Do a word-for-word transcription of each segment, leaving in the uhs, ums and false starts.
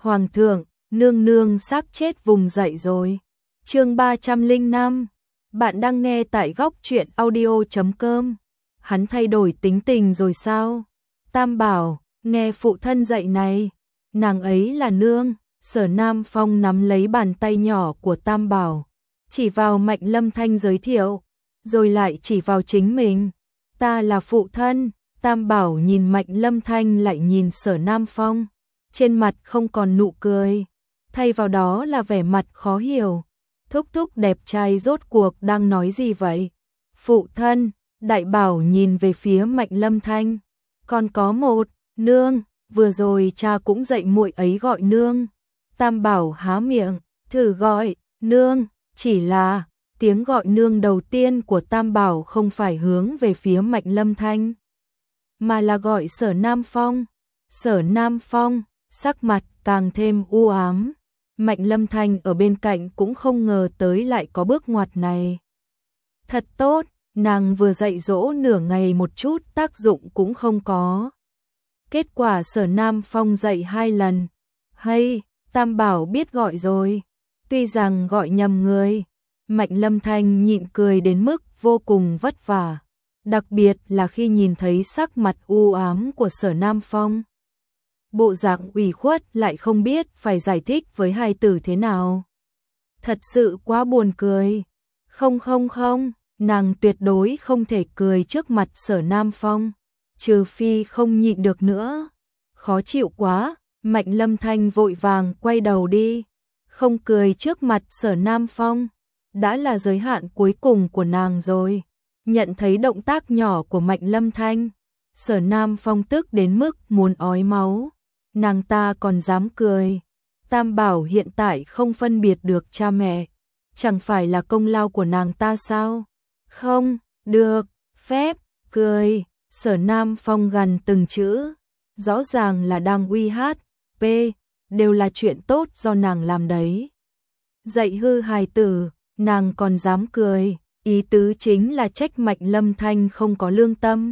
Hoàng thượng, nương nương xác chết vùng dậy rồi. Chương ba trăm lẻ năm. Bạn đang nghe tại góc truyện audio chấm com. Hắn thay đổi tính tình rồi sao? Tam Bảo, nghe phụ thân dạy này, nàng ấy là nương. Sở Nam Phong nắm lấy bàn tay nhỏ của Tam Bảo, chỉ vào Mạnh Lâm Thanh giới thiệu, rồi lại chỉ vào chính mình. Ta là phụ thân. Tam Bảo nhìn Mạnh Lâm Thanh lại nhìn Sở Nam Phong, trên mặt không còn nụ cười, thay vào đó là vẻ mặt khó hiểu. Thúc thúc đẹp trai rốt cuộc đang nói gì vậy? Phụ thân. Đại Bảo nhìn về phía Mạnh Lâm Thanh. Còn có một, nương, vừa rồi cha cũng dạy muội ấy gọi nương. Tam Bảo há miệng, thử gọi, nương, chỉ là, tiếng gọi nương đầu tiên của Tam Bảo không phải hướng về phía Mạnh Lâm Thanh, mà là gọi Sở Nam Phong. Sở Nam Phong, sắc mặt càng thêm u ám. Mạnh Lâm Thanh ở bên cạnh cũng không ngờ tới lại có bước ngoặt này. Thật tốt, nàng vừa dạy dỗ nửa ngày một chút tác dụng cũng không có. Kết quả Sở Nam Phong dạy hai lần. Hay, Tam Bảo biết gọi rồi. Tuy rằng gọi nhầm người, Mạnh Lâm Thanh nhịn cười đến mức vô cùng vất vả. Đặc biệt là khi nhìn thấy sắc mặt u ám của Sở Nam Phong. Bộ dạng ủy khuất lại không biết phải giải thích với hài tử thế nào. Thật sự quá buồn cười. Không không không, nàng tuyệt đối không thể cười trước mặt Sở Nam Phong, trừ phi không nhịn được nữa. Khó chịu quá, Mạnh Lâm Thanh vội vàng quay đầu đi. Không cười trước mặt Sở Nam Phong đã là giới hạn cuối cùng của nàng rồi. Nhận thấy động tác nhỏ của Mạnh Lâm Thanh, Sở Nam Phong tức đến mức muốn ói máu. Nàng ta còn dám cười. Tam Bảo hiện tại không phân biệt được cha mẹ, chẳng phải là công lao của nàng ta sao? Không, được, phép, cười. Sở Nam Phong gằn từng chữ, rõ ràng là đang uy hát, p, đều là chuyện tốt do nàng làm đấy. Dạy hư hài tử, nàng còn dám cười, ý tứ chính là trách Mạnh Lâm Thanh không có lương tâm.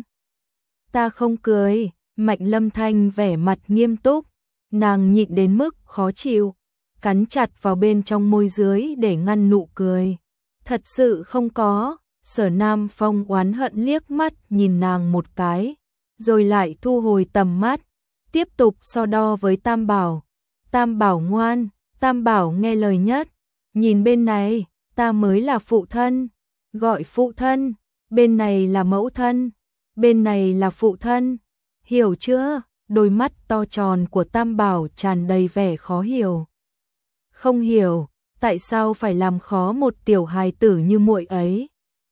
Ta không cười. Mạnh Lâm Thanh vẻ mặt nghiêm túc, nàng nhịn đến mức khó chịu, cắn chặt vào bên trong môi dưới để ngăn nụ cười. Thật sự không có. Sở Nam Phong oán hận liếc mắt nhìn nàng một cái, rồi lại thu hồi tầm mắt, tiếp tục so đo với Tam Bảo. Tam Bảo ngoan, Tam Bảo nghe lời nhất. Nhìn bên này, ta mới là phụ thân, gọi phụ thân, bên này là mẫu thân, bên này là phụ thân. Hiểu chưa? Đôi mắt to tròn của Tam Bảo tràn đầy vẻ khó hiểu. Không hiểu, tại sao phải làm khó một tiểu hài tử như muội ấy?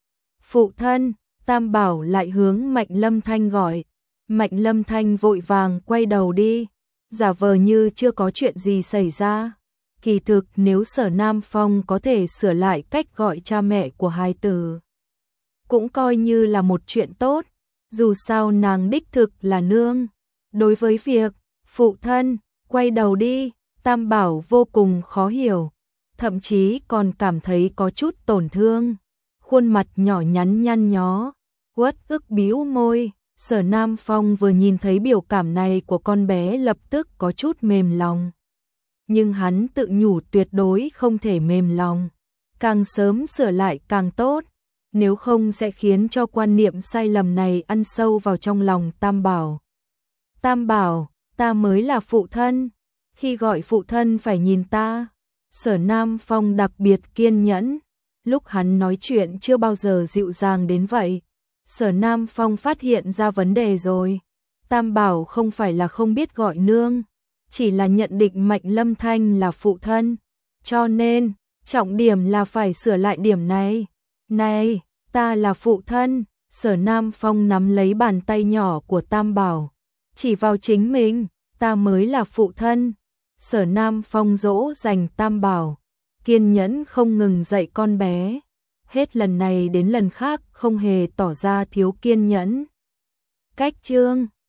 Phụ thân. Tam Bảo lại hướng Mạnh Lâm Thanh gọi. Mạnh Lâm Thanh vội vàng quay đầu đi, giả vờ như chưa có chuyện gì xảy ra. Kỳ thực nếu Sở Nam Phong có thể sửa lại cách gọi cha mẹ của hài tử, cũng coi như là một chuyện tốt. Dù sao nàng đích thực là nương. Đối với việc phụ thân quay đầu đi, Tam Bảo vô cùng khó hiểu, thậm chí còn cảm thấy có chút tổn thương. Khuôn mặt nhỏ nhắn nhăn nhó, uất ức bĩu môi. Sở Nam Phong vừa nhìn thấy biểu cảm này của con bé lập tức có chút mềm lòng. Nhưng hắn tự nhủ tuyệt đối không thể mềm lòng, càng sớm sửa lại càng tốt, nếu không sẽ khiến cho quan niệm sai lầm này ăn sâu vào trong lòng Tam Bảo. Tam Bảo, ta mới là phụ thân, khi gọi phụ thân phải nhìn ta. Sở Nam Phong đặc biệt kiên nhẫn, lúc hắn nói chuyện chưa bao giờ dịu dàng đến vậy. Sở Nam Phong phát hiện ra vấn đề rồi. Tam Bảo không phải là không biết gọi nương, chỉ là nhận định Mạnh Lâm Thanh là phụ thân, cho nên trọng điểm là phải sửa lại điểm này. Này, ta là phụ thân. Sở Nam Phong nắm lấy bàn tay nhỏ của Tam Bảo, chỉ vào chính mình. Ta mới là phụ thân. Sở Nam Phong dỗ dành Tam Bảo, kiên nhẫn không ngừng dạy con bé, hết lần này đến lần khác không hề tỏ ra thiếu kiên nhẫn. Cách chương